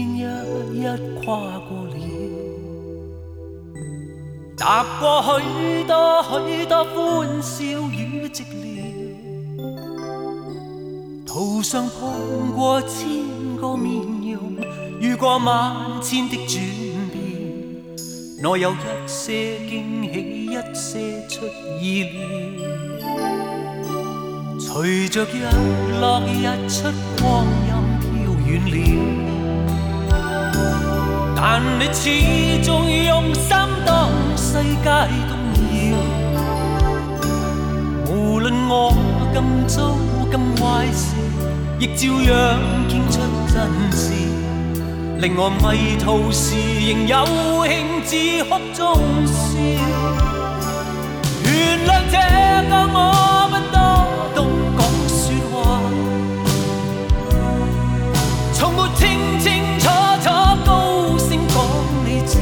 天一一跨過了，踏過許多許多歡笑與寂寥，途上碰過千個面容，遇過萬千的轉變，內有一些驚喜，一些出意料。隨着日落日出，光陰飄遠了，但你始終用心當世界動搖。無論我今早今壞時，亦照樣傾出真摯，令我迷途時仍有興致哭中笑。原諒這個我不多懂講說話，從沒清清楚楚高聲講你知，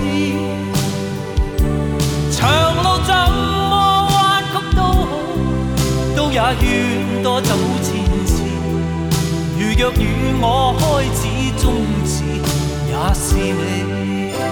長路怎麼彎曲都好，都也願多走前次。如若與我開始終止，也是你。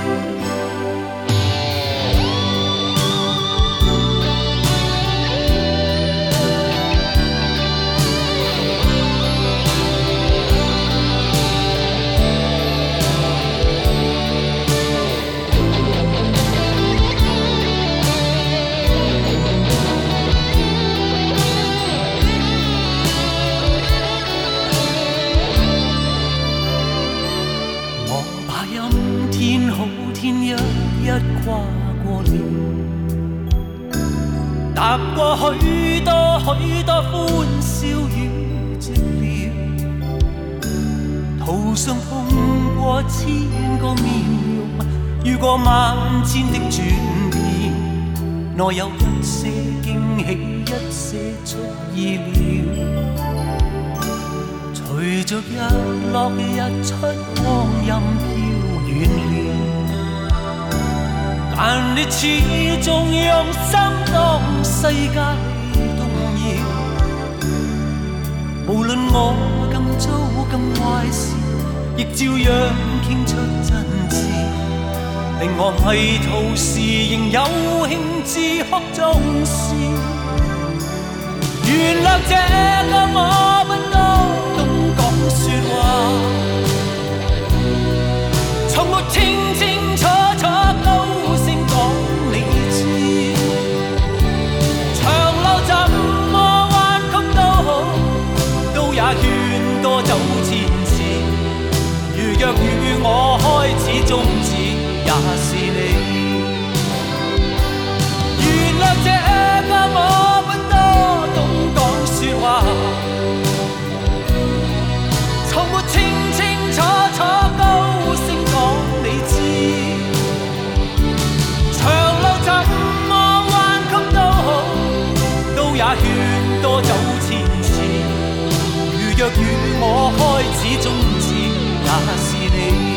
跨過了，踏過許多許多歡笑與寂寥，途上碰過千個面容，遇過萬千的轉變，內有一些驚喜，一些出意料。隨着日落日出，光陰飄遠了，但你始終用心當世界動搖。無論我今早今壞時，亦照樣傾出真摯，令我迷途時仍有興致哭中笑。原諒這個我不多懂講說話，從沒清清楚楚高聲講你知，長路怎麼彎曲都好，都也願多走前次。如若與我開始終止，也是你。原諒這個我不多懂講說話，從沒清清楚楚高聲講你知，長路怎麼彎曲都好，都也願多走前次。如若與我開始終止，也是你。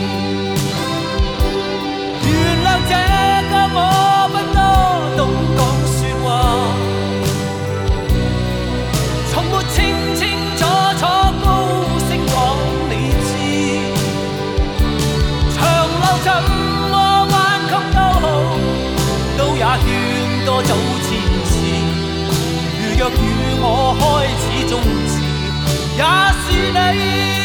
原諒這個我不多懂講說話，從沒清清楚楚高聲講你知，長路怎麼彎曲都好，都也願多走前次。如若與我開始終止，也是你。